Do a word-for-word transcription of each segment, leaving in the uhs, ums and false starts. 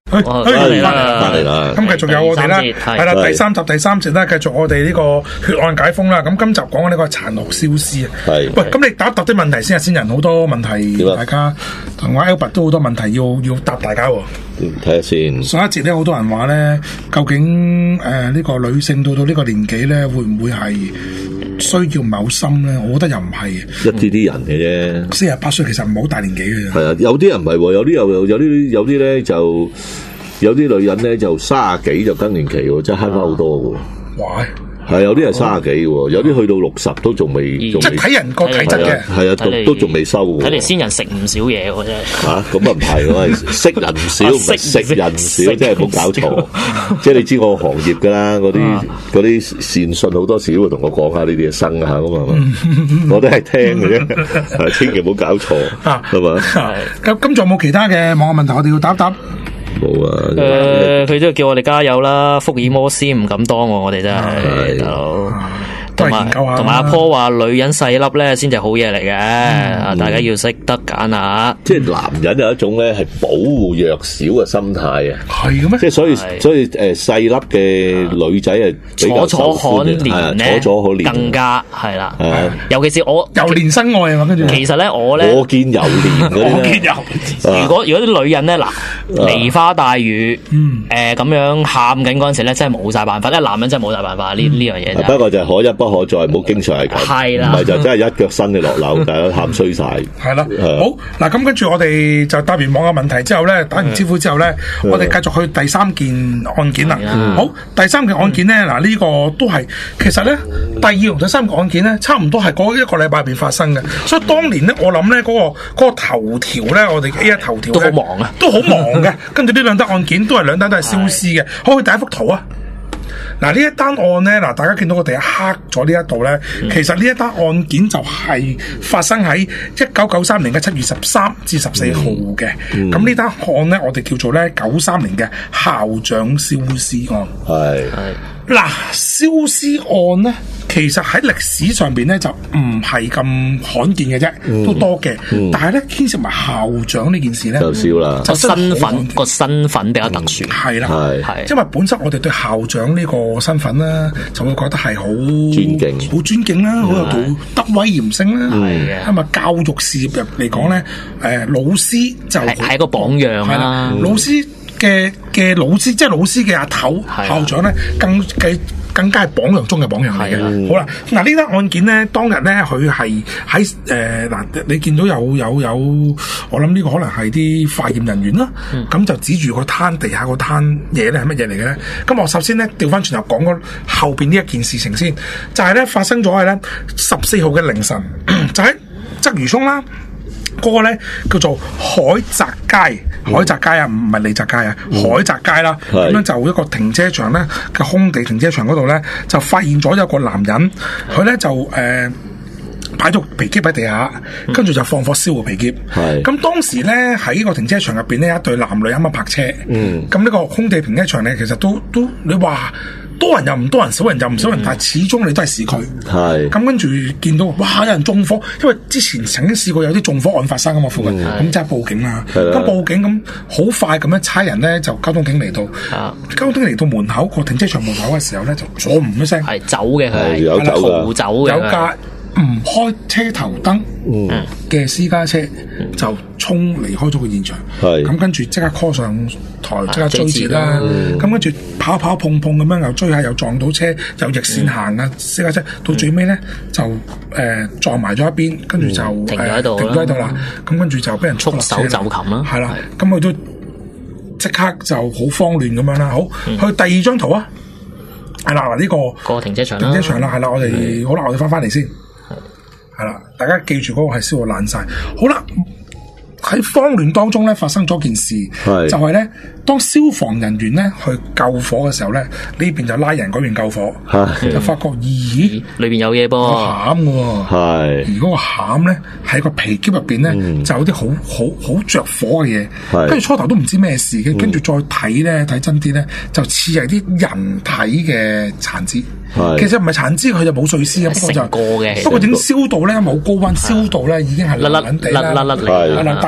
去去翻嚟啦， 翻嚟啦。 咁繼續有我哋啦，係啦，第三集第三節啦，繼續我哋呢個血案解封啦。咁今集講嘅呢個殘酷消屍啊。係。喂，咁你答一答啲問題先啊，先人好多問題，大家同我 Albert 都好多問題要要答大家喎。 睇下先。上一節咧，好多人話咧，究竟誒呢、呃這個女性到到呢個年紀咧，會唔會係需要某心咧？我覺得又唔係。 一啲啲人嘅啫。 四十八歲其實唔係好大年紀嘅。係啊，有啲人唔係喎，有啲又有有啲有啲咧就。有啲女人咧就卅幾就更年期喎，真係慳翻好多喎。 哇！ 係有啲係卅幾喎，有啲去到六十都仲未，即係睇人個體質嘅。 係啊，都都仲未收喎。 睇嚟先人食唔少嘢喎，真係。 嚇咁啊唔係喎，識人唔少，唔係食人唔少，真係冇搞錯。即係你知我行業㗎啦，嗰啲嗰啲善信好多時都會同我講下呢啲嘢生下㗎嘛，我都係聽嘅啫，千祈唔好搞錯，係嘛？ 咁咁仲有冇其他嘅網絡問題？我哋要答一答。 冇啊！ 誒、呃，佢都叫我哋加油啦，福爾摩斯唔敢當我，我哋真係大佬。同埋同埋阿坡話女人細粒咧先至好嘢嚟嘅，嗯、大家要識得揀下。 即係男人有一種咧係保護弱小嘅心態啊， 係嘅咩？ 即係所以所以誒細粒嘅女仔係比較楚楚可憐咧， 楚楚可憐更加係啦。尤其是我油蓮身愛啊嘛，跟住其實咧我咧我見油蓮嗰啲我見油如果如果啲女人咧嗱梨花帶雨，誒咁樣喊緊嗰陣時咧，真係冇晒辦法。因為男人真係冇晒辦法呢呢樣嘢。 不過就係可一不可再，唔好經常係咁。係啦，唔係就真係一腳伸你落樓，大家喊衰晒。 係啦，好嗱，咁跟住我哋就答完網嘅問題之後咧，打完招呼之後咧，我哋繼續去第三件案件啦。好，第三件案件咧，嗱呢個都係其實咧，第二同第三個案件咧，差唔多係嗰一個禮拜入邊發生嘅。所以當年咧，我諗咧嗰個嗰個頭條咧，我哋 A 一頭條都好忙啊， 都好忙嘅。跟住呢兩單案件都係兩單都係消失嘅。好，去第一幅圖啊！嗱呢一單案咧，嗱大家見到我哋黑咗呢一度咧，嗯、其實呢一單案件就係發生喺一九九三年嘅七月十三至十四號嘅。咁呢單案咧，我哋叫做咧九三年嘅校長消失案。係係嗱，消失案咧，其實喺歷史上邊咧就唔係咁罕見嘅啫，嗯、都多嘅。嗯、但係咧牽涉埋校長呢件事咧， 就少啦。 個身份個身份比較特殊，係啦、嗯，係因為本身我哋對校長呢個身份咧，就會覺得係好尊敬， 好尊敬啦，好有道德威嚴性啦。 係嘅， 咁啊教育事業入嚟講咧，誒、呃、老師就係係一個榜樣啦、啊。 老師嘅嘅老師，即係老師嘅阿頭校長咧，更計。更加係榜樣中嘅榜樣嚟嘅。嗯、好啦，嗱呢單案件咧，當日咧佢係喺誒嗱，你見到有有有，我諗呢個可能係啲化驗人員啦，咁、嗯、就指住個攤地下個攤嘢咧係乜嘢嚟嘅咧？咁我首先咧調翻轉頭講個後邊呢一件事情先，就係、是、咧發生咗係咧十四號嘅凌晨，就喺鰂魚涌啦。嗰個咧叫做海澤街，海澤街啊，唔係利澤街啊，嗯、海澤街啦。咁樣就一個停車場咧嘅空地停車場嗰度咧，就發現咗有個男人，佢咧就誒。呃擺咗皮篋喺地下，跟住就放火燒個皮篋。咁、嗯、當時咧喺個停車場入邊呢，一對男女啱啱泊車。咁呢、嗯、個空地停車場咧，其實都都你話多人又唔多人，少人又唔少人，嗯、但係始終你都係市區。咁跟住見到哇有人縱火，因為之前曾經試過有啲縱火案發生啊嘛附近，咁即係報警啦。咁的報警咁好快咁樣差人咧就交通警嚟到，的交通警嚟到門口個停車場門口嘅時候咧就左唔一聲， 係走嘅係有走逃走嘅有架唔開車頭燈嘅私家車就衝離開咗個現場，咁、嗯、跟住即刻 call 上台，即刻追截啦。咁、嗯、跟住跑跑碰碰咁樣又追下，又撞到車，又逆線行啊私家車，到最尾咧就誒、呃、撞埋咗一邊，跟住就、嗯呃、 停咗喺度， 停咗喺度啦。咁跟住就俾人束手就擒啦， 係啦。咁佢都即刻就好慌亂咁樣啦。好，嗯、去第二張圖啊，係啦，呢、這個個停車場， 停車場啦，係啦，我哋、嗯、好啦，我哋翻翻嚟先。係啦，大家記住嗰個係燒到爛晒。好啦，喺慌亂當中咧，發生咗件事，是就係咧，當消防人員咧去救火嘅時候咧，呢邊就拉人，嗰邊救火，是就發覺咦， 裏邊有嘢噃， 餡嘅，係是，而嗰個餡咧喺個皮篋入邊咧，嗯、就有啲好好好着火嘅嘢，跟住是初頭都唔知咩事嘅，跟住、嗯、再睇咧睇真啲咧，就似係啲人體嘅殘肢。其實唔係殘肢，佢就冇碎屍啊。不過就不過整燒到咧冇高溫，燒到咧已經係爛爛地啦。嗱，大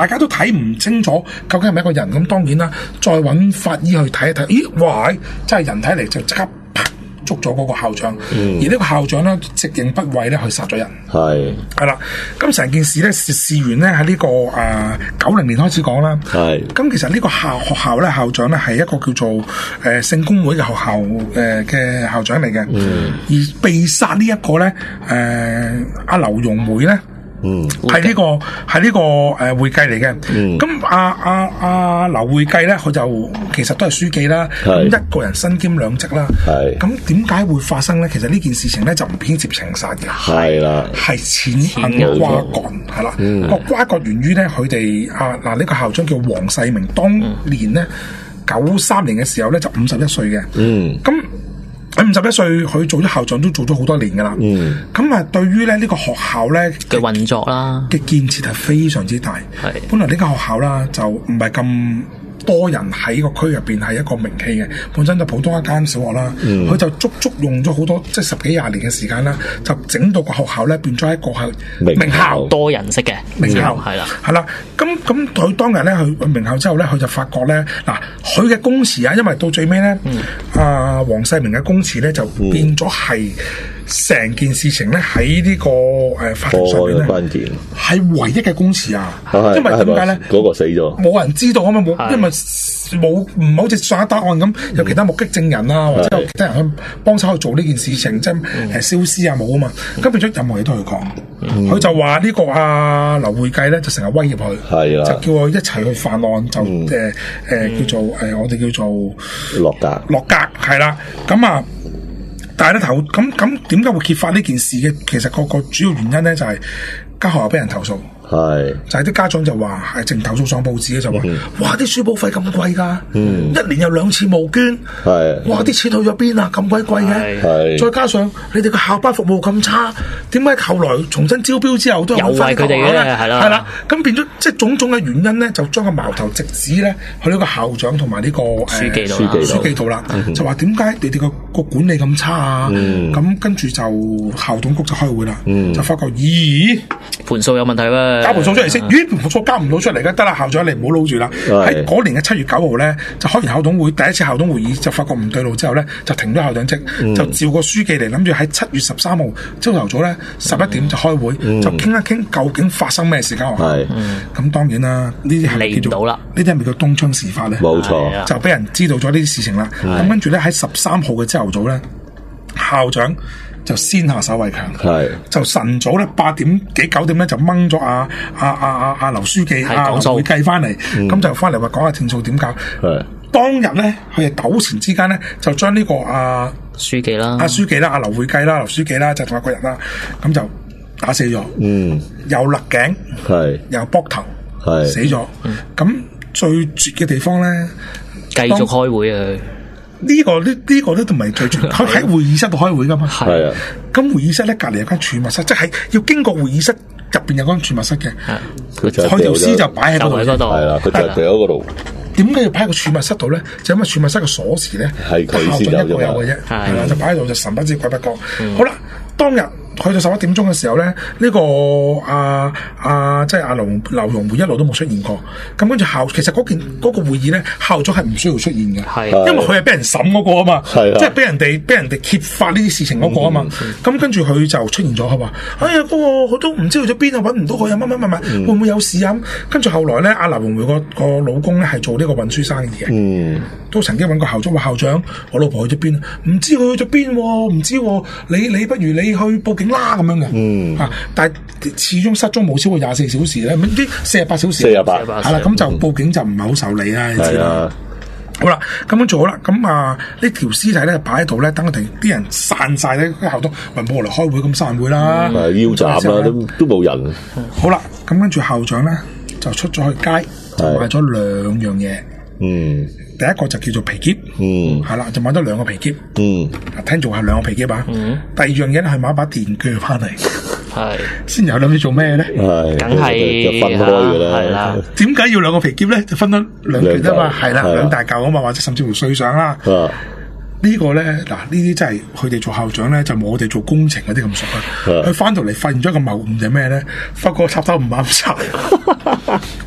家都睇唔清楚究竟係咪一個人，咁當然啦，再揾法醫去睇一睇，咦，哇，真係人體嚟，就即刻啪捉咗嗰個校長，嗯、而呢個校長咧直認不諱咧去殺咗人，係係啦。咁成件事咧事事緣咧喺呢個誒九零年開始講啦，係咁其實呢個校學校咧校長咧係一個叫做誒聖公會嘅學校誒嘅、呃、校長嚟嘅，嗯、而被殺呢一個咧誒阿劉容梅咧。嗯，係呢、這個係呢個誒會計嚟嘅。咁阿阿阿劉會計咧，佢就其實都係書記啦。咁一個人身兼兩職啦。係咁點解會發生咧？其實呢件事情咧就唔牽涉情殺嘅。係啦，係錢銀瓜葛係啦。個瓜葛源於咧，佢哋啊嗱呢個校長叫黃世明，當年咧九三年嘅時候咧就五十一歲嘅。嗯，咁。喺五十一歲，佢做咗校長都做咗好多年噶啦。嗯，咁啊，對於咧呢個學校咧嘅運作啦，嘅建設係非常之大。係是本來呢間學校啦，就唔係咁多人喺個區入邊係一個名氣嘅，本身就普通一間小學啦。佢、嗯、就足足用咗好多即係十幾廿年嘅時間啦，就整到個學校咧變咗一個係名校， 多人識嘅名校係啦， 係啦。咁咁佢當日咧去名校之後咧，佢就發覺咧嗱，佢嘅供詞啊，因為到最尾咧，阿黃、嗯呃、世明嘅供詞咧就變咗係成件事情咧喺呢個誒法庭上邊咧係唯一嘅供詞啊，哦、因為點解咧？ 嗰個死咗， 冇人知道啊嘛，冇因為冇唔好似上一答案咁，有其他目擊證人啊，或者有其他人去幫手去做呢件事情，即係誒燒屍啊冇啊嘛，咁變咗任何嘢都去講。佢、嗯、就話呢個阿劉會計咧就成日威脅佢，係啦，就叫佢一齊去犯案，就誒誒、嗯呃、叫做誒、呃、我哋叫做落格落格係啦，咁啊。但係咧頭咁咁點解會揭發呢件事嘅？其實個個主要原因咧就係間學校俾人投訴。係，就係啲家長就話係淨投訴上報紙嘅就話，嗯、哇啲書簿費咁貴噶，嗯、一年有兩次募捐，係，哇啲錢去咗邊啊？咁鬼貴嘅，係，再加上你哋個校巴服務咁差，點解後來重新招標之後都有翻佢哋嘅咧？係啦，係啦，咁變咗即係種種嘅原因咧，就將個矛頭直指咧去呢個校長同埋呢個書記度，書記度啦，嗯、就話點解你哋個個管理咁差啊？咁、嗯、跟住就校董局就開會啦，嗯、就發覺咦盤數有問題喎。 交盤數出嚟先，咦盤數交唔到出嚟嘅，得啦，校長你唔好撈住啦。喺嗰年嘅七月九號咧，就開完校董會，第一次校董會議就發覺唔對路之後咧，就停咗校長職，嗯、就召個書記嚟，諗住喺七月十三號朝頭早咧十一點就開會，嗯、就傾一傾究竟發生咩事間學校。咁、嗯、當然啦，呢啲係叫做呢啲係咪叫東窗事發咧？冇錯，就俾人知道咗呢啲事情啦。咁跟住咧喺十三號嘅朝頭早咧，校長就先下手為強，係就晨早咧八點幾九點咧就掹咗阿阿阿阿阿劉書記阿會計翻嚟，咁就翻嚟話講下正數點搞。係當日咧，佢哋糾纏之間咧，就將呢個阿書記啦、阿書記啦、阿劉會計啦、劉書記啦，就同一個人啦，咁就打死咗。嗯，又勒頸，係又膊頭，係死咗。咁最絕嘅地方咧， 繼續開會啊！ 呢個呢呢個咧都唔係最絕，佢喺會議室度開會噶嘛。係啊，咁會議室咧隔籬有間儲物室，即係要經過會議室入邊有間儲物室嘅。佢條屍就擺喺嗰度，係啦，佢就掉喺嗰度。點解要擺喺個儲物室度咧？就因為儲物室嘅鎖匙咧係校長一個有嘅啫，係啦，就擺喺度就神不知鬼不覺。好啦，當日去到十一點鐘嘅時候咧，呢個阿阿即係阿劉劉容梅一路都冇出現過。咁跟住校，其實嗰件嗰個會議咧，校長係唔需要出現嘅，係因為佢係俾人審嗰個啊嘛，即係俾人哋俾人哋揭發呢啲事情嗰個啊嘛。咁跟住佢就出現咗，佢話：哎呀，嗰個佢都唔知去咗邊啊，揾唔到佢啊，乜乜乜乜，會唔會有事啊？跟住後來咧，阿劉容梅個個老公咧係做呢個運輸生意嘅，嗯，都曾經揾過校長話：校長，我老婆去咗邊啊？唔知佢去咗邊喎，唔知喎，你你不如你去報警啦咁樣嘅，嗯啊，但係始終失蹤冇超過廿四小時咧，唔知四十八小時，四十八係啦，咁就報警就唔係好受理啦，你知啦。好啦，咁樣做好啦，咁啊呢條屍體咧擺喺度咧，等佢哋啲人散晒咧，啲校董雲布嚟開會咁散會啦， 係腰斬啦，都都冇人。 好啦，咁跟住校長咧就出咗去街，就買咗兩樣嘢。嗯，第一個就叫做皮篋，嗯，係啦，就買咗兩個皮篋，嗯，聽做係兩個皮篋吧。嗯，第二樣嘢咧係買把電鋸翻嚟，係，先有諗住做咩咧？係，梗係就分開噶啦，係啦。點解要兩個皮篋咧？就分咗兩件啊嘛，係啦，兩大嚿啊嘛，或者甚至乎碎上啦。啊，呢個咧嗱，呢啲真係佢哋做校長咧，就冇我哋做工程嗰啲咁熟啊。佢翻到嚟發現咗一個謬誤就係咩咧？發覺插頭唔啱插。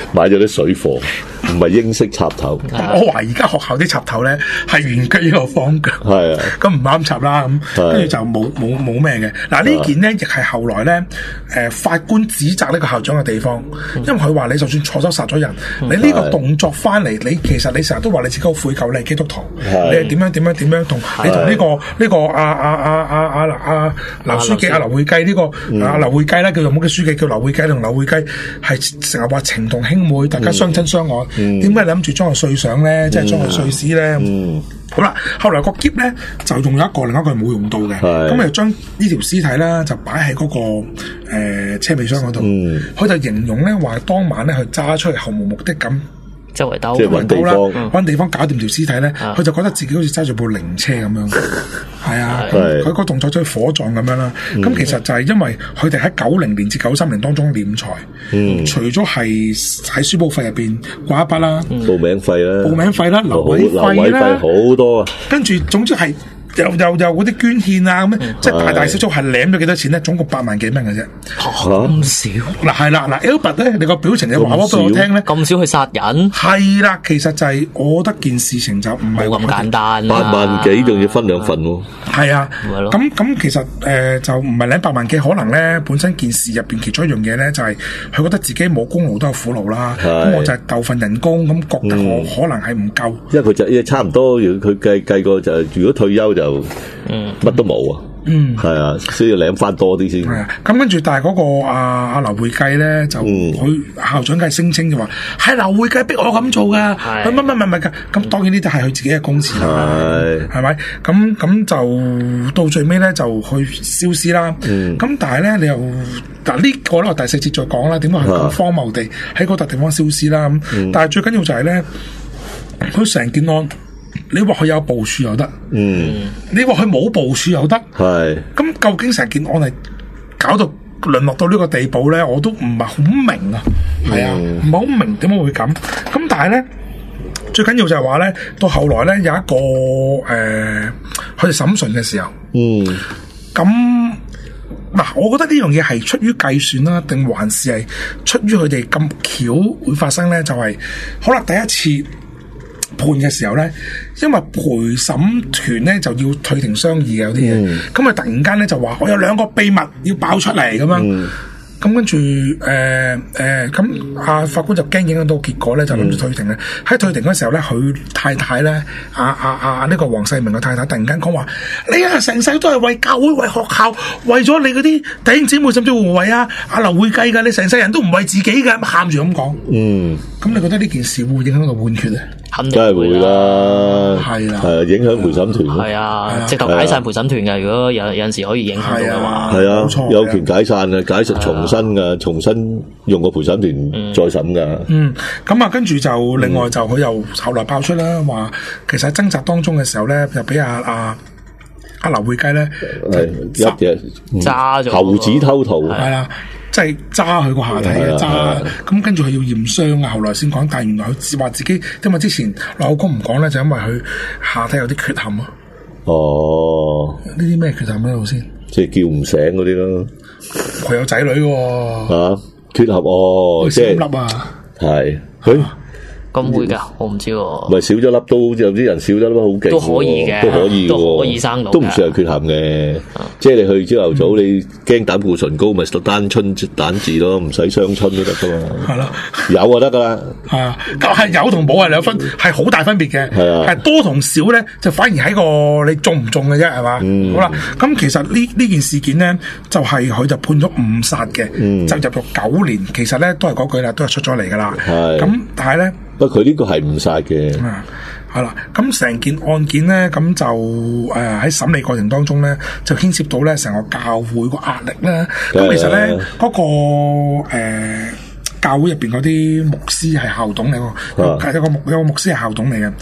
買咗啲水貨，唔係英式插頭。 我懷疑而家學校啲插頭咧係原居呢個方腳， 係啊， 咁唔啱插啦，咁跟住就冇冇冇咩嘅。嗱呢件咧亦係後來咧誒法官指責呢個校長嘅地方，因為佢話你就算錯手殺咗人，你呢個動作翻嚟，你其實你成日都話你自己好悔疚，你係基督徒，你係點樣點樣點樣同你同呢個呢個阿阿阿阿阿阿劉書記阿劉會計呢個阿劉會計咧叫做冇嘅書記叫劉會計同劉會計係成日話情同兄妹，大家相親相愛，點解你諗住將佢碎相咧？即係將佢碎屍咧？好啦，後來個篋咧就用咗一個，另一個係冇用到嘅，咁就將呢條屍體咧就擺喺嗰個誒車尾箱嗰度，佢就形容咧話當晚咧佢揸出嚟毫無目的咁。 周圍兜， 即係揾地方， 揾地方搞掂條屍體咧，佢就覺得自己好似揸住部靈車咁樣，係啊，佢個動作就好似火葬咁樣啦。咁其實就係因為佢哋喺九零年至九三年當中斂財，除咗係喺書報費入邊掛一筆啦， 報名費啦， 報名費啦，留位費啦， 好多啊。 跟住總之係。又又又嗰啲捐獻啊咁，即係大大小小係舐咗幾多錢咧？總共八萬幾蚊嘅啫， 咁少嗱係啦嗱 Albert 咧，你個表情你話我俾我聽咧， 咁少去殺人係啦，其實就係我覺得件事情就唔係咁簡單， 八萬幾仲要分兩份喎， 係啊，咁咁其實誒就唔係領八萬幾，可能咧本身件事入邊其中一樣嘢咧就係佢覺得自己冇功勞都有苦勞啦，咁我就係鬥份人工，咁覺得我可能係唔夠， 因為佢就差唔多，如果佢計計過就如果退休就。嗯，乜都冇啊，嗯，係啊，需要領翻多啲先。係啊， 咁跟住，但係嗰個阿阿劉會計咧，就佢校長梗係聲稱就話係劉會計逼我咁做噶，乜乜乜乜乜噶，咁當然呢啲係佢自己嘅公詞啦，係係咪？咁咁就到最尾咧就去燒屍啦。咁但係咧你又嗱呢個咧第四節再講啦，點解佢咁荒謬地喺嗰笪地方燒屍啦？咁但係最緊要就係咧，佢成件案。你話佢有部署又得，嗯，你話佢冇部署又得，係，咁究竟成件案係搞到淪落到呢個地步咧？我都唔係好明啊，係啊，唔係好明點解會咁，咁但係咧最緊要就係話咧，到後來咧有一個誒，佢哋審訊嘅時候，嗯，咁嗱，我覺得呢樣嘢係出於計算啦，定還是係出於佢哋咁巧會發生咧？就係好啦，第一次。判嘅時候咧，因為陪審團咧就要退庭商議嘅有啲嘢，咁啊、嗯、突然間咧就話我有兩個秘密要爆出嚟咁樣，咁、嗯、跟住誒誒咁啊法官就驚影響到結果咧，就諗住退庭咧。喺、嗯、退庭嗰時候咧，佢太太咧，阿阿阿呢個黃世明嘅太太突然間講話：你啊成世都係為教會、為學校、為咗你嗰啲弟兄姊妹，甚至乎為啊阿劉會計㗎，你成世人都唔為自己嘅，喊住咁講。嗯，咁你覺得呢件事會影響到判決咧？ 梗係會啦， 係啦， 係影響陪審團。 係啊，直頭解散陪審團嘅。如果有有陣時可以影響到嘅話， 係啊，有權解散嘅，解釋重新嘅，重新用個陪審團再審㗎。嗯， 咁啊，跟住就另外就佢又後來爆出啦，話其實喺掙扎當中嘅時候咧，就俾阿阿阿劉會計咧， 係一隻揸咗猴子偷桃， 係啦。即係揸佢個下體嘅揸，咁跟住佢要驗傷啊，後來先講。但係原來佢話自己，因為之前老公唔講咧，就因為佢下體有啲缺陷啊。 哦， 呢啲咩缺陷咧？老先， 即係叫唔醒嗰啲咯。 佢有仔女喎。 啊，缺陷哦，即係粒啊， 係佢。 咁會噶，我唔知喎。 唔係少咗粒都，有啲人少咗粒好勁， 都可以嘅， 都可以， 都可以生到， 都唔算係缺陷嘅。即係你去朝頭早，你驚膽固醇高，咪讀單春蛋字咯，唔使雙春都得噶嘛。係咯，有就得噶啦。係啊， 係有同冇係兩分，係好大分別嘅。係啊，係多同少咧，就反而喺個你中唔中嘅啫，係嘛？好啦，咁其實呢呢件事件咧，就係佢就判咗誤殺嘅，就入咗九年。其實咧都係嗰句啦，都係出咗嚟噶啦。係咁，但係咧。 不過佢呢個係誤殺嘅， 啊，係啦，咁成件案件咧，咁就誒喺審理過程當中咧，就牽涉到咧成個教會個壓力咧。咁其實咧嗰個誒教會入邊嗰啲牧師係校董嚟個，係一個牧有個牧師係校董嚟嘅。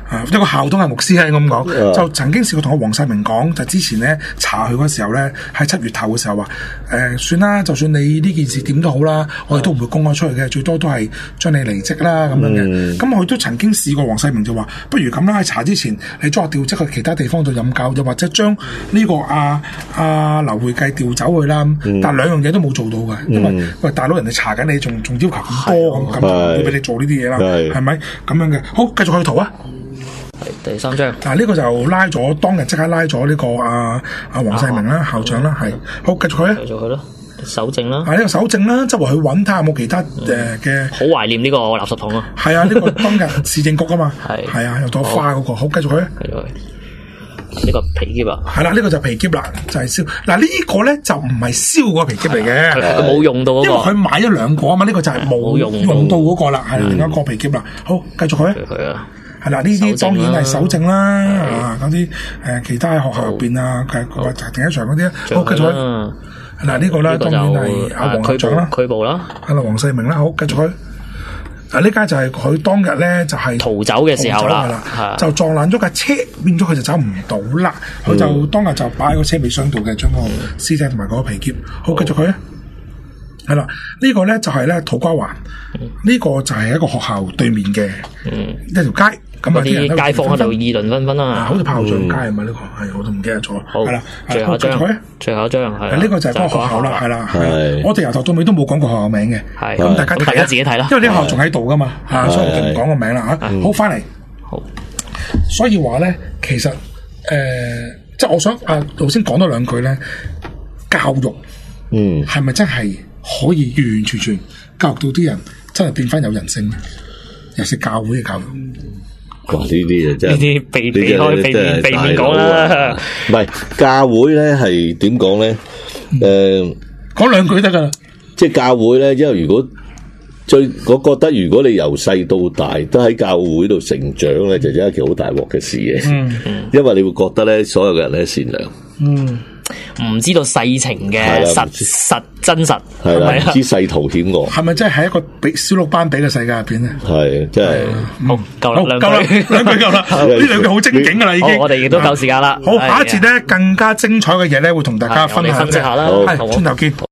啊，一個校董係牧師係咁講，就曾經試過同阿黃世明講，就之前咧查佢嗰時候咧，喺七月頭嘅時候話，誒、呃、算啦，就算你呢件事點都好啦，我哋都唔會公開出去嘅，最多都係將你離職啦咁樣嘅。咁佢、嗯、都曾經試過，黃世明就話，不如咁啦，喺查之前，你將我調職去其他地方度任教，又或者將呢個阿阿劉會計調走去啦。嗯、但係兩樣嘢都冇做到嘅，因為、嗯、喂大佬人哋查緊你，仲仲要求咁多咁咁，要俾你做呢啲嘢啦，係咪咁樣嘅？好，繼續去圖啊！ 係第三章。 嗱，呢個就拉咗當日即刻拉咗呢個阿阿黃世明啦，校長啦，係好繼續去啊！ 繼續去啦，搜證啦。 啊，呢個搜證啦，周圍去揾睇下有冇其他誒嘅。好懷念呢個垃圾桶啊！ 係啊，呢個當日市政局啊嘛， 係係啊，有朵花嗰個，好繼續去啊！ 繼續去。呢個皮夾啊， 係啦，呢個就皮夾啦，就係燒。嗱，呢個咧就唔係燒個皮夾嚟嘅， 佢冇用到嗰個， 因為佢買咗兩個啊嘛，呢個就係冇用用到嗰個啦，係另一個皮夾啦。好，繼續去啊。係啦，呢啲當然係搜證啦，啊，嗰啲誒其他喺學校入邊啊，佢佢停車場嗰啲，好繼續去。嗱，呢個咧當然係阿黃校長啦， 拘捕啦， 係啦，黃世明啦，好繼續去。嗱，呢家就係佢當日咧就係逃走嘅時候啦， 就撞爛咗架車，變咗佢就走唔到啦。佢就當日就擺喺個車尾箱度嘅，將個屍體同埋嗰個皮夾。好，繼續去啊！係啦，呢個咧就係咧土瓜灣，呢個就係一個學校對面嘅一條街。咁啊， 啲街坊喺度議論紛紛啦， 好似炮仗街啊嘛，呢個係我都唔記得咗。係啦， 最後一張，最後一張係呢個就係嗰個學校啦，係啦。我哋由頭到尾都冇講過學校名嘅， 係咁大家大家自己睇啦。 因為呢個學校仲喺度噶嘛，啊，所以我哋唔講個名啦嚇。好，翻嚟。 好， 所以話咧，其實誒，即係我想啊，頭先講多兩句咧，教育，嗯，係咪真係可以完完全全教育到啲人真係變翻有人性咧？尤其是教會嘅教育。 哇！呢啲啊真係呢啲避避開避免避免講啦， 唔係教會咧係點講咧？誒， 講兩句得噶啦。 即係教會咧，因為如果最我覺得，如果你由細到大都喺教會度成長咧，就真係一件好大鑊嘅事嘅。嗯嗯，因為你會覺得咧，所有嘅人咧善良。嗯。 唔知道世情嘅實實真實， 係啦，唔知世途險惡， 係咪真係喺一個比小鹿斑比嘅世界入邊咧？ 係，真係好夠啦，兩句兩句夠啦，呢兩句好精警噶啦，已經。 我哋亦都夠時間啦。 好，下一節咧更加精彩嘅嘢咧，會同大家分享。 分析下啦， 係，轉頭見。